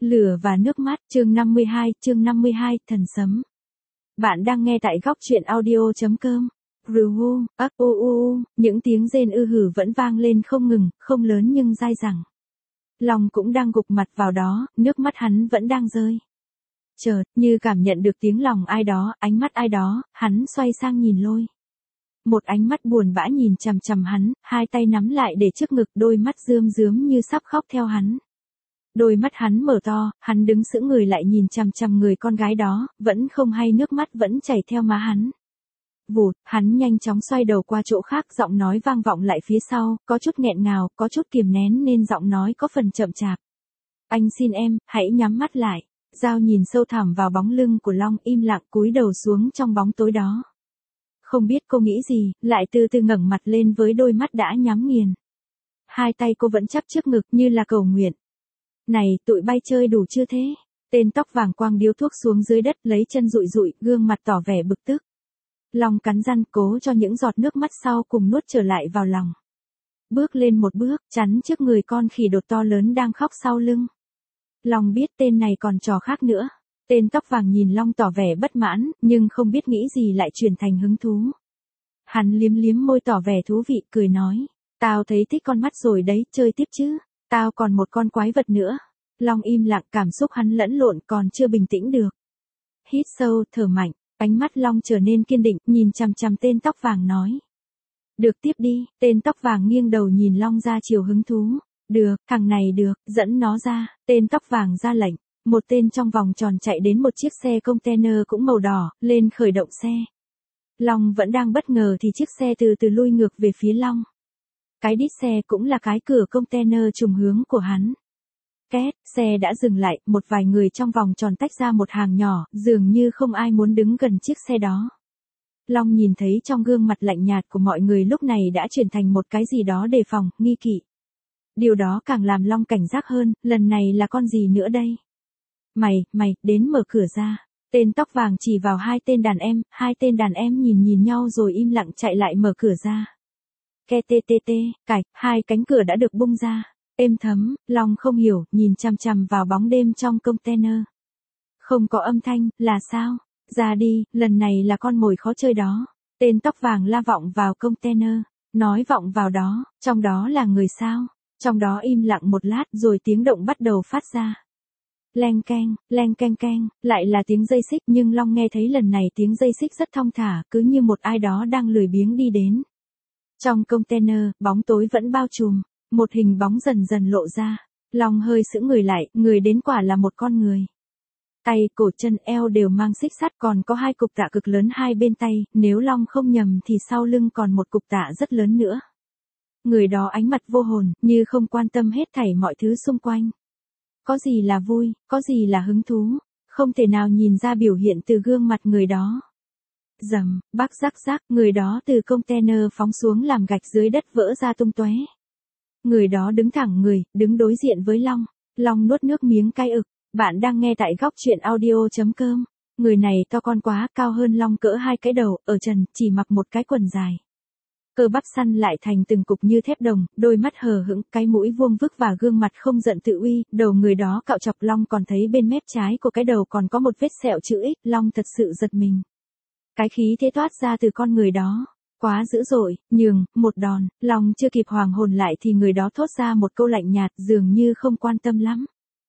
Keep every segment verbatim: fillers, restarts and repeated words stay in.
Lửa và nước mắt, chương năm mươi hai, chương năm mươi hai, thần sấm. Bạn đang nghe tại góc truyện audio.com. Rù, ắc u u, những tiếng rên ư hử vẫn vang lên không ngừng, không lớn nhưng dai dẳng. Lòng cũng đang gục mặt vào đó, nước mắt hắn vẫn đang rơi. Chợt, như cảm nhận được tiếng lòng ai đó, ánh mắt ai đó, hắn xoay sang nhìn Lôi. Một ánh mắt buồn bã nhìn chằm chằm hắn, hai tay nắm lại để trước ngực, đôi mắt rơm rớm như sắp khóc theo hắn. Đôi mắt hắn mở to, hắn đứng sững người lại nhìn chằm chằm người con gái đó, vẫn không hay nước mắt vẫn chảy theo má hắn. Vụt, hắn nhanh chóng xoay đầu qua chỗ khác, giọng nói vang vọng lại phía sau, có chút nghẹn ngào, có chút kiềm nén nên giọng nói có phần chậm chạp. Anh xin em, hãy nhắm mắt lại. Giao nhìn sâu thẳm vào bóng lưng của Long, im lặng cúi đầu xuống trong bóng tối đó. Không biết cô nghĩ gì, lại từ từ ngẩng mặt lên với đôi mắt đã nhắm nghiền. Hai tay cô vẫn chắp trước ngực như là cầu nguyện. Này, tụi bay chơi đủ chưa thế? Tên tóc vàng quăng điếu thuốc xuống dưới đất, lấy chân dụi dụi, gương mặt tỏ vẻ bực tức. Long cắn răng cố cho những giọt nước mắt sau cùng nuốt trở lại vào lòng. Bước lên một bước, chắn trước người con khỉ đột to lớn đang khóc sau lưng. Long biết tên này còn trò khác nữa. Tên tóc vàng nhìn Long tỏ vẻ bất mãn, nhưng không biết nghĩ gì lại chuyển thành hứng thú. Hắn liếm liếm môi tỏ vẻ thú vị, cười nói. Tao thấy thích con mắt rồi đấy, chơi tiếp chứ. Tao còn một con quái vật nữa. Long im lặng, cảm xúc hắn lẫn lộn còn chưa bình tĩnh được. Hít sâu, thở mạnh, ánh mắt Long trở nên kiên định, nhìn chằm chằm tên tóc vàng nói. Được, tiếp đi. Tên tóc vàng nghiêng đầu nhìn Long ra chiều hứng thú. Được, thằng này được, dẫn nó ra. Tên tóc vàng ra lệnh. Một tên trong vòng tròn chạy đến một chiếc xe container cũng màu đỏ, lên khởi động xe. Long vẫn đang bất ngờ thì chiếc xe từ từ lui ngược về phía Long. Cái đít xe cũng là cái cửa container trùng hướng của hắn. Két, xe đã dừng lại, một vài người trong vòng tròn tách ra một hàng nhỏ, dường như không ai muốn đứng gần chiếc xe đó. Long nhìn thấy trong gương mặt lạnh nhạt của mọi người lúc này đã chuyển thành một cái gì đó đề phòng, nghi kỵ. Điều đó càng làm Long cảnh giác hơn, lần này là con gì nữa đây? Mày, mày, đến mở cửa ra. Tên tóc vàng chỉ vào hai tên đàn em, hai tên đàn em nhìn nhìn nhau rồi im lặng chạy lại mở cửa ra. Ke tê tê tê, cạch, hai cánh cửa đã được bung ra. Êm thấm, Long không hiểu, nhìn chằm chằm vào bóng đêm trong container. Không có âm thanh, là sao? Ra đi, lần này là con mồi khó chơi đó. Tên tóc vàng la vọng vào container. Nói vọng vào đó, trong đó là người sao? Trong đó im lặng một lát rồi tiếng động bắt đầu phát ra. Leng keng, leng keng keng, lại là tiếng dây xích nhưng Long nghe thấy lần này tiếng dây xích rất thong thả, cứ như một ai đó đang lười biếng đi đến. Trong container, bóng tối vẫn bao trùm, một hình bóng dần dần lộ ra. Long hơi sững người lại, người đến quả là một con người. Tay, cổ, chân, eo đều mang xích sắt, còn có hai cục tạ cực lớn hai bên tay, nếu Long không nhầm thì sau lưng còn một cục tạ rất lớn nữa. Người đó ánh mặt vô hồn, như không quan tâm hết thảy mọi thứ xung quanh. Có gì là vui, có gì là hứng thú, không thể nào nhìn ra biểu hiện từ gương mặt người đó. Rầm, bác rắc rắc, người đó từ container phóng xuống làm gạch dưới đất vỡ ra tung tóe. Người đó đứng thẳng người, đứng đối diện với Long. Long nuốt nước miếng cay ực. Bạn đang nghe tại góc truyện audio.com. Người này to con quá, cao hơn Long cỡ hai cái đầu, ở trần, chỉ mặc một cái quần dài. Cơ bắp săn lại thành từng cục như thép đồng, đôi mắt hờ hững, cái mũi vuông vức và gương mặt không giận tự uy, đầu người đó cạo chọc. Long còn thấy bên mép trái của cái đầu còn có một vết sẹo chữ X, Long thật sự giật mình. Cái khí thế toát ra từ con người đó, quá dữ dội, nhường, một đòn. Long chưa kịp hoàng hồn lại thì người đó thốt ra một câu lạnh nhạt, dường như không quan tâm lắm.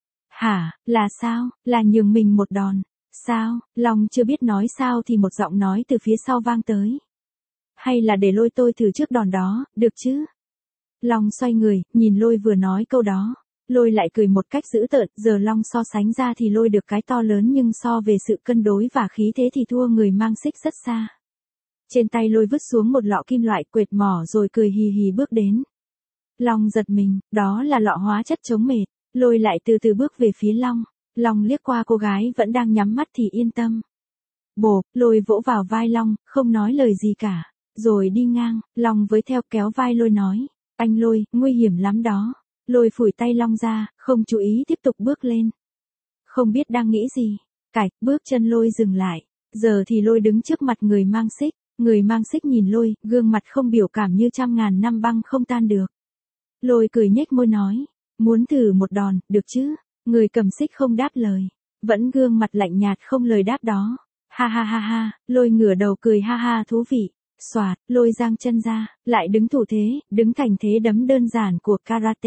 Hả, là sao, là nhường mình một đòn, sao? Long chưa biết nói sao thì một giọng nói từ phía sau vang tới. Hay là để Lôi tôi thử trước đòn đó, được chứ? Long xoay người, nhìn Lôi vừa nói câu đó. Lôi lại cười một cách dữ tợn, giờ Long so sánh ra thì Lôi được cái to lớn nhưng so về sự cân đối và khí thế thì thua người mang xích rất xa. Trên tay Lôi vứt xuống một lọ kim loại, quệt mỏ rồi cười hì hì bước đến. Long giật mình, đó là lọ hóa chất chống mệt. Lôi lại từ từ bước về phía Long. Long liếc qua cô gái vẫn đang nhắm mắt thì yên tâm. Bộp, Lôi vỗ vào vai Long, không nói lời gì cả. Rồi đi ngang, Long với theo kéo vai Lôi nói. Anh Lôi, nguy hiểm lắm đó. Lôi phủi tay Long ra, không chú ý tiếp tục bước lên. Không biết đang nghĩ gì. Cạch, bước chân Lôi dừng lại. Giờ thì Lôi đứng trước mặt người mang xích. Người mang xích nhìn Lôi, gương mặt không biểu cảm như trăm ngàn năm băng không tan được. Lôi cười nhếch môi nói. Muốn thử một đòn, được chứ? Người cầm xích không đáp lời. Vẫn gương mặt lạnh nhạt không lời đáp đó. Ha ha ha ha, Lôi ngửa đầu cười ha ha thú vị. Xoạt, Lôi giang chân ra, lại đứng thủ thế, đứng thành thế đấm đơn giản của karate.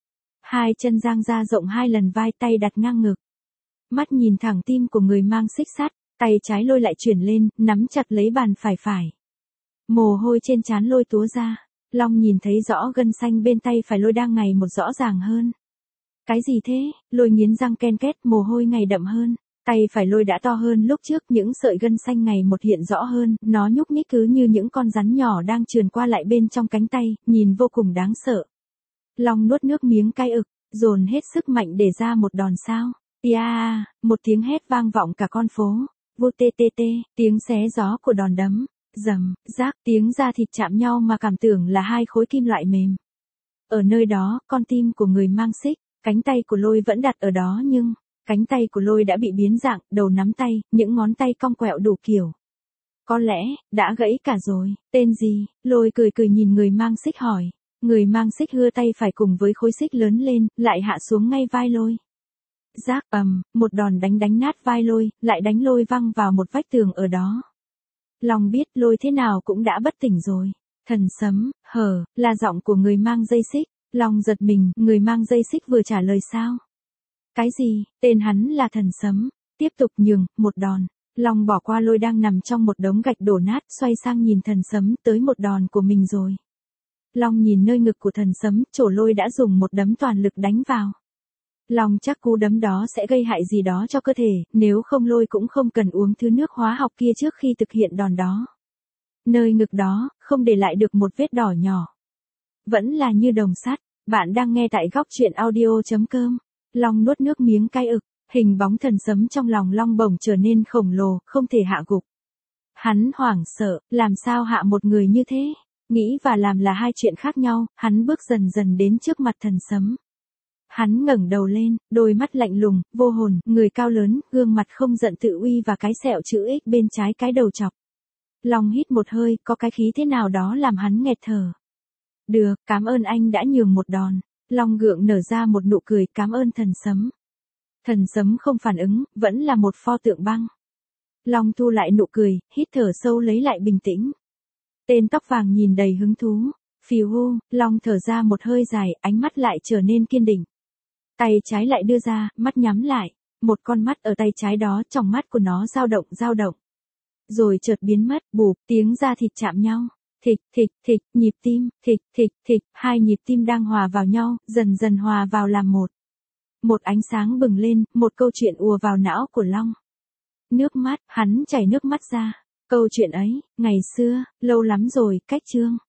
Hai chân giang ra rộng hai lần vai, tay đặt ngang ngực. Mắt nhìn thẳng tim của người mang xích sắt, tay trái Lôi lại chuyển lên, nắm chặt lấy bàn phải phải. Mồ hôi trên trán Lôi túa ra. Long nhìn thấy rõ gân xanh bên tay phải Lôi đang ngày một rõ ràng hơn. Cái gì thế? Lôi nghiến răng ken két, mồ hôi ngày đậm hơn. Tay phải Lôi đã to hơn lúc trước, những sợi gân xanh ngày một hiện rõ hơn, nó nhúc nhích cứ như những con rắn nhỏ đang trườn qua lại bên trong cánh tay, nhìn vô cùng đáng sợ. Long nuốt nước miếng cay ực, dồn hết sức mạnh để ra một đòn sao. Ia, một tiếng hét vang vọng cả con phố. Vô tê tê tê, tiếng xé gió của đòn đấm. Dầm, rác, tiếng da thịt chạm nhau mà cảm tưởng là hai khối kim loại mềm. Ở nơi đó, con tim của người mang xích, cánh tay của Lôi vẫn đặt ở đó nhưng, cánh tay của Lôi đã bị biến dạng, đầu nắm tay, những ngón tay cong quẹo đủ kiểu. Có lẽ, đã gãy cả rồi, tên gì? Lôi cười cười nhìn người mang xích hỏi. Người mang xích hưa tay phải cùng với khối xích lớn lên, lại hạ xuống ngay vai Lôi. Rác ầm, một đòn đánh đánh nát vai Lôi, lại đánh Lôi văng vào một vách tường ở đó. Long biết Lôi thế nào cũng đã bất tỉnh rồi. Thần sấm, hở, là giọng của người mang dây xích. Long giật mình, người mang dây xích vừa trả lời sao? Cái gì? Tên hắn là thần sấm. Tiếp tục nhường, một đòn. Long bỏ qua Lôi đang nằm trong một đống gạch đổ nát, xoay sang nhìn thần sấm, tới một đòn của mình rồi. Long nhìn nơi ngực của thần sấm, chỗ Lôi đã dùng một đấm toàn lực đánh vào. Long chắc cú đấm đó sẽ gây hại gì đó cho cơ thể, nếu không Lôi cũng không cần uống thứ nước hóa học kia trước khi thực hiện đòn đó. Nơi ngực đó, không để lại được một vết đỏ nhỏ. Vẫn là như đồng sắt. Bạn đang nghe tại góc truyện audio.com. Long nuốt nước miếng cay ực, hình bóng thần sấm trong lòng Long bổng trở nên khổng lồ, không thể hạ gục. Hắn hoảng sợ, làm sao hạ một người như thế? Nghĩ và làm là hai chuyện khác nhau, hắn bước dần dần đến trước mặt thần sấm. Hắn ngẩng đầu lên, đôi mắt lạnh lùng, vô hồn, người cao lớn, gương mặt không giận tự uy và cái sẹo chữ X bên trái cái đầu chọc. Long hít một hơi, có cái khí thế nào đó làm hắn nghẹt thở. Được, cảm ơn anh đã nhường một đòn. Long gượng nở ra một nụ cười, cảm ơn thần sấm. Thần sấm không phản ứng, vẫn là một pho tượng băng. Long thu lại nụ cười, hít thở sâu lấy lại bình tĩnh. Tên tóc vàng nhìn đầy hứng thú. Phìu hu, Long thở ra một hơi dài, ánh mắt lại trở nên kiên định. Tay trái lại đưa ra, mắt nhắm lại. Một con mắt ở tay trái đó, trong mắt của nó dao động, dao động. Rồi chợt biến mất, bụp, tiếng da thịt chạm nhau. Thịch, thịch, thịch, nhịp tim, thịch, thịch, thịch, hai nhịp tim đang hòa vào nhau, dần dần hòa vào làm một. Một ánh sáng bừng lên, một câu chuyện ùa vào não của Long. Nước mắt, hắn chảy nước mắt ra. Câu chuyện ấy, ngày xưa, lâu lắm rồi, cách chương.